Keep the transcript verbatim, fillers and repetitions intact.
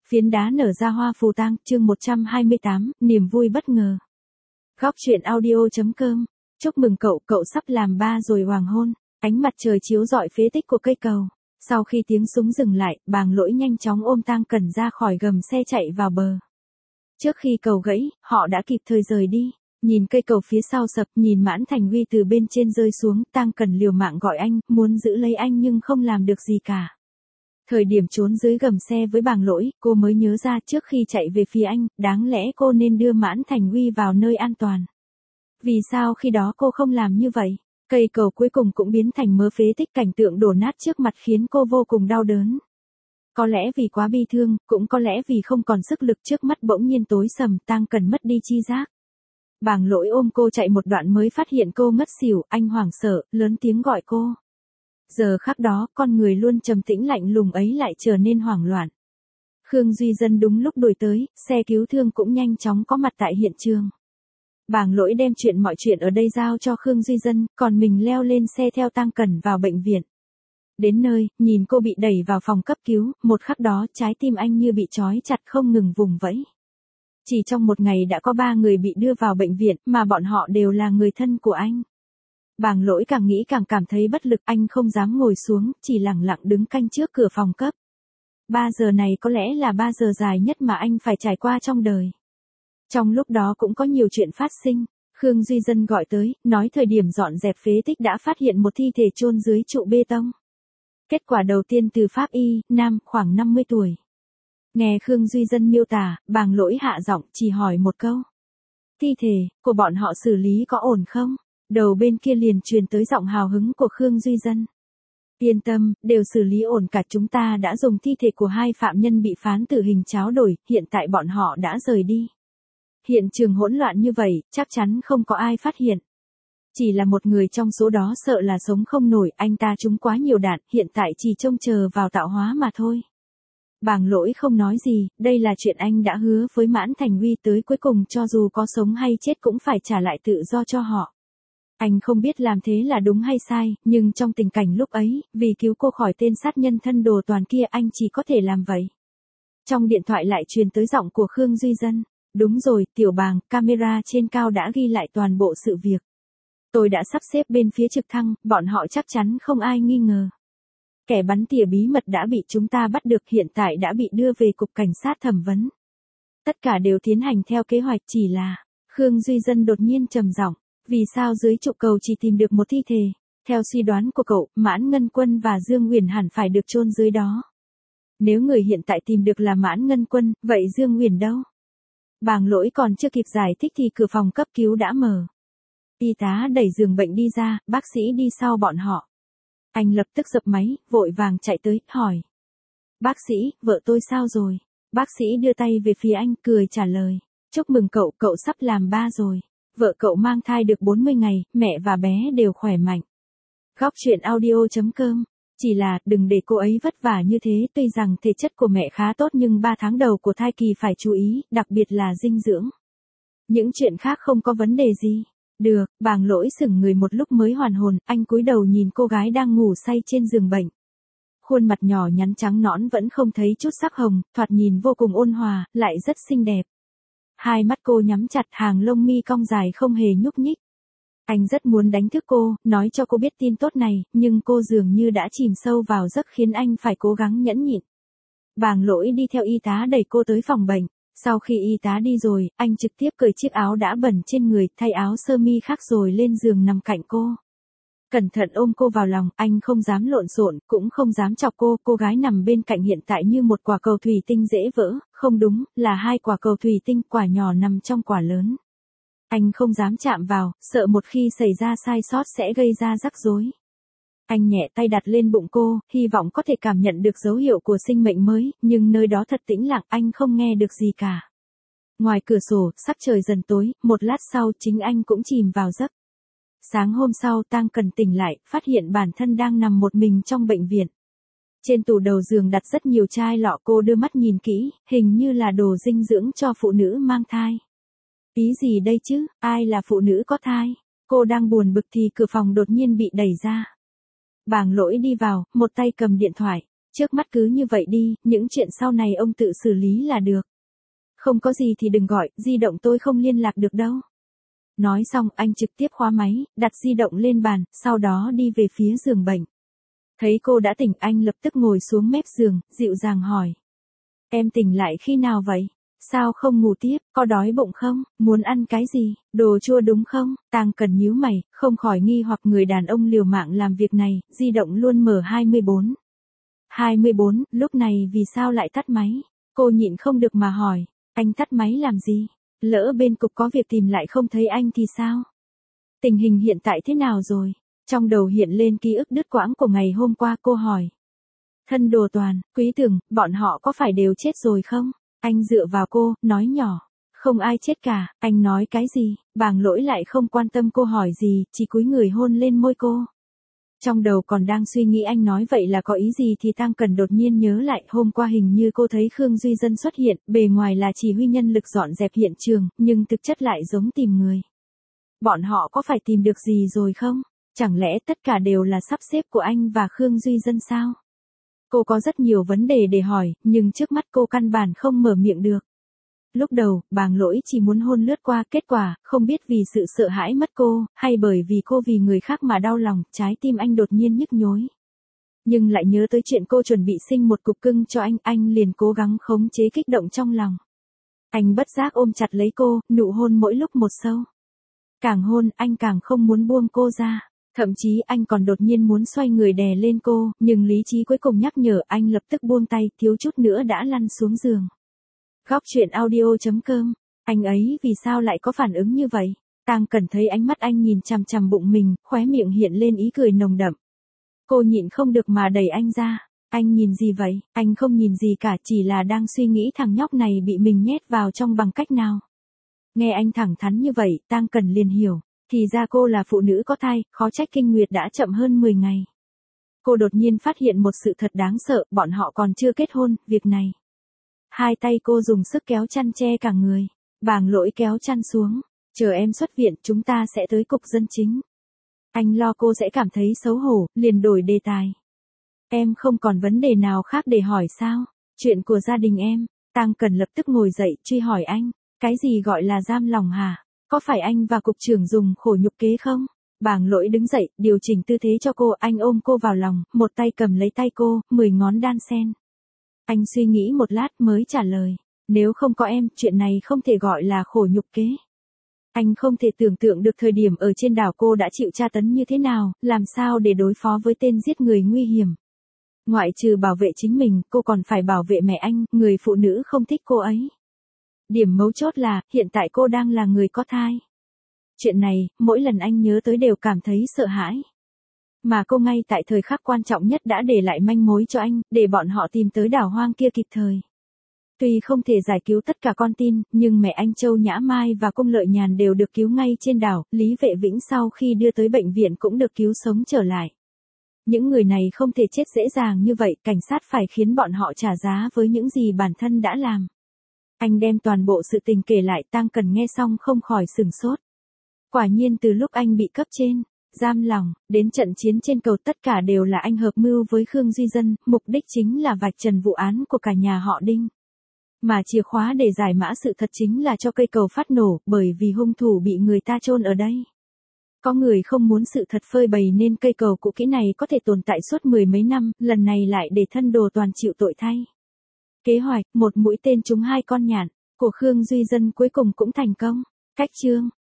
Phiến đá nở ra hoa phù tang, chương một trăm hai mươi tám, niềm vui bất ngờ. Góc truyện audio.com. Chúc mừng cậu, cậu sắp làm ba rồi. Hoàng hôn, ánh mặt trời chiếu rọi phế tích của cây cầu. Sau khi tiếng súng dừng lại, Bàng Lỗi nhanh chóng ôm Tang Cẩn ra khỏi gầm xe chạy vào bờ. Trước khi cầu gãy, họ đã kịp thời rời đi. Nhìn cây cầu phía sau sập, nhìn Mãn Thành Huy từ bên trên rơi xuống, Tang Cẩn liều mạng gọi anh, muốn giữ lấy anh nhưng không làm được gì cả. Thời điểm trốn dưới gầm xe với Bàng Lỗi, cô mới nhớ ra trước khi chạy về phía anh, đáng lẽ cô nên đưa Mãn Thành Huy vào nơi an toàn. Vì sao khi đó cô không làm như vậy? Cây cầu cuối cùng cũng biến thành mớ phế tích, cảnh tượng đổ nát trước mặt khiến cô vô cùng đau đớn. Có lẽ vì quá bi thương, cũng có lẽ vì không còn sức lực, trước mắt bỗng nhiên tối sầm, Tang Cẩn mất đi chi giác. Bàng Lỗi ôm cô chạy một đoạn mới phát hiện cô ngất xỉu, anh hoảng sợ, lớn tiếng gọi cô. Giờ khắc đó, con người luôn trầm tĩnh lạnh lùng ấy lại trở nên hoảng loạn. Khương Duy Dân đúng lúc đuổi tới, xe cứu thương cũng nhanh chóng có mặt tại hiện trường. Bàng Lỗi đem chuyện mọi chuyện ở đây giao cho Khương Duy Dân, còn mình leo lên xe theo Tang Cẩn vào bệnh viện. Đến nơi, nhìn cô bị đẩy vào phòng cấp cứu, một khắc đó trái tim anh như bị trói chặt không ngừng vùng vẫy. Chỉ trong một ngày đã có ba người bị đưa vào bệnh viện, mà bọn họ đều là người thân của anh. Bàng Lỗi càng nghĩ càng cảm thấy bất lực, anh không dám ngồi xuống, chỉ lẳng lặng đứng canh trước cửa phòng cấp. Ba giờ này có lẽ là ba giờ dài nhất mà anh phải trải qua trong đời. Trong lúc đó cũng có nhiều chuyện phát sinh. Khương Duy Dân gọi tới, nói thời điểm dọn dẹp phế tích đã phát hiện một thi thể chôn dưới trụ bê tông. Kết quả đầu tiên từ pháp y, nam, khoảng năm mươi tuổi. Nghe Khương Duy Dân miêu tả, Bàng Lỗi hạ giọng chỉ hỏi một câu. Thi thể của bọn họ xử lý có ổn không? Đầu bên kia liền truyền tới giọng hào hứng của Khương Duy Dân. Yên tâm, đều xử lý ổn cả, chúng ta đã dùng thi thể của hai phạm nhân bị phán tử hình tráo đổi, hiện tại bọn họ đã rời đi. Hiện trường hỗn loạn như vậy, chắc chắn không có ai phát hiện. Chỉ là một người trong số đó sợ là sống không nổi, anh ta trúng quá nhiều đạn, hiện tại chỉ trông chờ vào tạo hóa mà thôi. Bàng Lỗi không nói gì, đây là chuyện anh đã hứa với Mãn Thành Huy, tới cuối cùng cho dù có sống hay chết cũng phải trả lại tự do cho họ. Anh không biết làm thế là đúng hay sai, nhưng trong tình cảnh lúc ấy, vì cứu cô khỏi tên sát nhân thân đồ toàn kia, anh chỉ có thể làm vậy. Trong điện thoại lại truyền tới giọng của Khương Duy Dân. Đúng rồi, Tiểu Bàng, camera trên cao đã ghi lại toàn bộ sự việc. Tôi đã sắp xếp bên phía trực thăng, bọn họ chắc chắn không ai nghi ngờ. Kẻ bắn tỉa bí mật đã bị chúng ta bắt được, hiện tại đã bị đưa về cục cảnh sát thẩm vấn. Tất cả đều tiến hành theo kế hoạch, chỉ là... Khương Duy Dân đột nhiên trầm giọng. Vì sao dưới trụ cầu chỉ tìm được một thi thể? Theo suy đoán của cậu, Mãn Ngân Quân và Dương Uyển hẳn phải được chôn dưới đó. Nếu người hiện tại tìm được là Mãn Ngân Quân, vậy Dương Uyển đâu? Bàng Lỗi còn chưa kịp giải thích thì cửa phòng cấp cứu đã mở. Y tá đẩy giường bệnh đi ra, bác sĩ đi sau bọn họ. Anh lập tức dập máy, vội vàng chạy tới, hỏi. Bác sĩ, vợ tôi sao rồi? Bác sĩ đưa tay về phía anh, cười trả lời. Chúc mừng cậu, cậu sắp làm ba rồi. Vợ cậu mang thai được bốn mươi ngày, mẹ và bé đều khỏe mạnh. Góc truyện audio.com. Chỉ là, đừng để cô ấy vất vả như thế, tuy rằng thể chất của mẹ khá tốt nhưng ba tháng đầu của thai kỳ phải chú ý, đặc biệt là dinh dưỡng. Những chuyện khác không có vấn đề gì. Được, Bàng Lỗi sững người một lúc mới hoàn hồn, anh cúi đầu nhìn cô gái đang ngủ say trên giường bệnh. Khuôn mặt nhỏ nhắn trắng nõn vẫn không thấy chút sắc hồng, thoạt nhìn vô cùng ôn hòa, lại rất xinh đẹp. Hai mắt cô nhắm chặt, hàng lông mi cong dài không hề nhúc nhích. Anh rất muốn đánh thức cô, nói cho cô biết tin tốt này, nhưng cô dường như đã chìm sâu vào giấc khiến anh phải cố gắng nhẫn nhịn. Bàng Lỗi đi theo y tá đẩy cô tới phòng bệnh. Sau khi y tá đi rồi, anh trực tiếp cởi chiếc áo đã bẩn trên người, thay áo sơ mi khác rồi lên giường nằm cạnh cô. Cẩn thận ôm cô vào lòng, anh không dám lộn xộn, cũng không dám chọc cô, cô gái nằm bên cạnh hiện tại như một quả cầu thủy tinh dễ vỡ, không đúng, là hai quả cầu thủy tinh, quả nhỏ nằm trong quả lớn. Anh không dám chạm vào, sợ một khi xảy ra sai sót sẽ gây ra rắc rối. Anh nhẹ tay đặt lên bụng cô, hy vọng có thể cảm nhận được dấu hiệu của sinh mệnh mới, nhưng nơi đó thật tĩnh lặng, anh không nghe được gì cả. Ngoài cửa sổ, sắc trời dần tối, một lát sau chính anh cũng chìm vào giấc. Sáng hôm sau, Tang Cẩn tỉnh lại, phát hiện bản thân đang nằm một mình trong bệnh viện. Trên tủ đầu giường đặt rất nhiều chai lọ, cô đưa mắt nhìn kỹ, hình như là đồ dinh dưỡng cho phụ nữ mang thai. Ý gì đây chứ, ai là phụ nữ có thai? Cô đang buồn bực thì cửa phòng đột nhiên bị đẩy ra. Bàng Lỗi đi vào, một tay cầm điện thoại. Trước mắt cứ như vậy đi, những chuyện sau này ông tự xử lý là được. Không có gì thì đừng gọi, di động tôi không liên lạc được đâu. Nói xong anh trực tiếp khóa máy, đặt di động lên bàn, sau đó đi về phía giường bệnh. Thấy cô đã tỉnh anh lập tức ngồi xuống mép giường, dịu dàng hỏi. Em tỉnh lại khi nào vậy? Sao không ngủ tiếp, có đói bụng không, muốn ăn cái gì, đồ chua đúng không? Tang Cần nhíu mày, không khỏi nghi hoặc người đàn ông liều mạng làm việc này, di động luôn mở hai mươi bốn. hai mươi bốn, lúc này vì sao lại tắt máy? Cô nhịn không được mà hỏi, anh tắt máy làm gì? Lỡ bên cục có việc tìm lại không thấy anh thì sao? Tình hình hiện tại thế nào rồi? Trong đầu hiện lên ký ức đứt quãng của ngày hôm qua cô hỏi. Thân Đồ Toàn, Quý Tường, bọn họ có phải đều chết rồi không? Anh dựa vào cô, nói nhỏ. Không ai chết cả, anh nói cái gì? Bàng Lỗi lại không quan tâm cô hỏi gì, chỉ cúi người hôn lên môi cô. Trong đầu còn đang suy nghĩ anh nói vậy là có ý gì thì Tang Cần đột nhiên nhớ lại hôm qua hình như cô thấy Khương Duy Dân xuất hiện, bề ngoài là chỉ huy nhân lực dọn dẹp hiện trường, nhưng thực chất lại giống tìm người. Bọn họ có phải tìm được gì rồi không? Chẳng lẽ tất cả đều là sắp xếp của anh và Khương Duy Dân sao? Cô có rất nhiều vấn đề để hỏi, nhưng trước mắt cô căn bản không mở miệng được. Lúc đầu, Bàng Lỗi chỉ muốn hôn lướt qua, kết quả, không biết vì sự sợ hãi mất cô, hay bởi vì cô vì người khác mà đau lòng, trái tim anh đột nhiên nhức nhối. Nhưng lại nhớ tới chuyện cô chuẩn bị sinh một cục cưng cho anh, anh liền cố gắng khống chế kích động trong lòng. Anh bất giác ôm chặt lấy cô, nụ hôn mỗi lúc một sâu. Càng hôn, anh càng không muốn buông cô ra. Thậm chí anh còn đột nhiên muốn xoay người đè lên cô, nhưng lý trí cuối cùng nhắc nhở anh lập tức buông tay, thiếu chút nữa đã lăn xuống giường. Góc truyện audio chấm com, anh ấy vì sao lại có phản ứng như vậy? Tang Cần thấy ánh mắt anh nhìn chằm chằm bụng mình, khóe miệng hiện lên ý cười nồng đậm. Cô nhịn không được mà đẩy anh ra. Anh nhìn gì vậy? Anh không nhìn gì cả, chỉ là đang suy nghĩ thằng nhóc này bị mình nhét vào trong bằng cách nào. Nghe anh thẳng thắn như vậy, Tang Cần liền hiểu. Thì ra cô là phụ nữ có thai, khó trách kinh nguyệt đã chậm hơn mười ngày. Cô đột nhiên phát hiện một sự thật đáng sợ, bọn họ còn chưa kết hôn, việc này. Hai tay cô dùng sức kéo chăn che cả người. Bàng Lỗi kéo chăn xuống. Chờ em xuất viện, chúng ta sẽ tới cục dân chính. Anh lo cô sẽ cảm thấy xấu hổ, liền đổi đề tài. Em không còn vấn đề nào khác để hỏi sao? Chuyện của gia đình em. Tang Cần lập tức ngồi dậy, truy hỏi anh. Cái gì gọi là giam lòng hả? Có phải anh và cục trưởng dùng khổ nhục kế không? Bàng Lỗi đứng dậy, điều chỉnh tư thế cho cô, anh ôm cô vào lòng, một tay cầm lấy tay cô, mười ngón đan sen. Anh suy nghĩ một lát mới trả lời, nếu không có em, chuyện này không thể gọi là khổ nhục kế. Anh không thể tưởng tượng được thời điểm ở trên đảo cô đã chịu tra tấn như thế nào, làm sao để đối phó với tên giết người nguy hiểm. Ngoại trừ bảo vệ chính mình, cô còn phải bảo vệ mẹ anh, người phụ nữ không thích cô ấy. Điểm mấu chốt là, hiện tại cô đang là người có thai. Chuyện này, mỗi lần anh nhớ tới đều cảm thấy sợ hãi. Mà cô ngay tại thời khắc quan trọng nhất đã để lại manh mối cho anh, để bọn họ tìm tới đảo hoang kia kịp thời. Tuy không thể giải cứu tất cả con tin, nhưng mẹ anh Châu Nhã Mai và Cung Lợi Nhàn đều được cứu ngay trên đảo, Lý Vệ Vĩnh sau khi đưa tới bệnh viện cũng được cứu sống trở lại. Những người này không thể chết dễ dàng như vậy, cảnh sát phải khiến bọn họ trả giá với những gì bản thân đã làm. Anh đem toàn bộ sự tình kể lại, Tang Cần nghe xong không khỏi sửng sốt. Quả nhiên từ lúc anh bị cấp trên giam lòng, đến trận chiến trên cầu tất cả đều là anh hợp mưu với Khương Duy Dân, mục đích chính là vạch trần vụ án của cả nhà họ Đinh. Mà chìa khóa để giải mã sự thật chính là cho cây cầu phát nổ, bởi vì hung thủ bị người ta chôn ở đây. Có người không muốn sự thật phơi bày nên cây cầu cũ kỹ này có thể tồn tại suốt mười mấy năm, lần này lại để thân Đồ Toàn chịu tội thay. Kế hoạch, một mũi tên trúng hai con nhạn, của Khương Duy Dân cuối cùng cũng thành công. Cách chương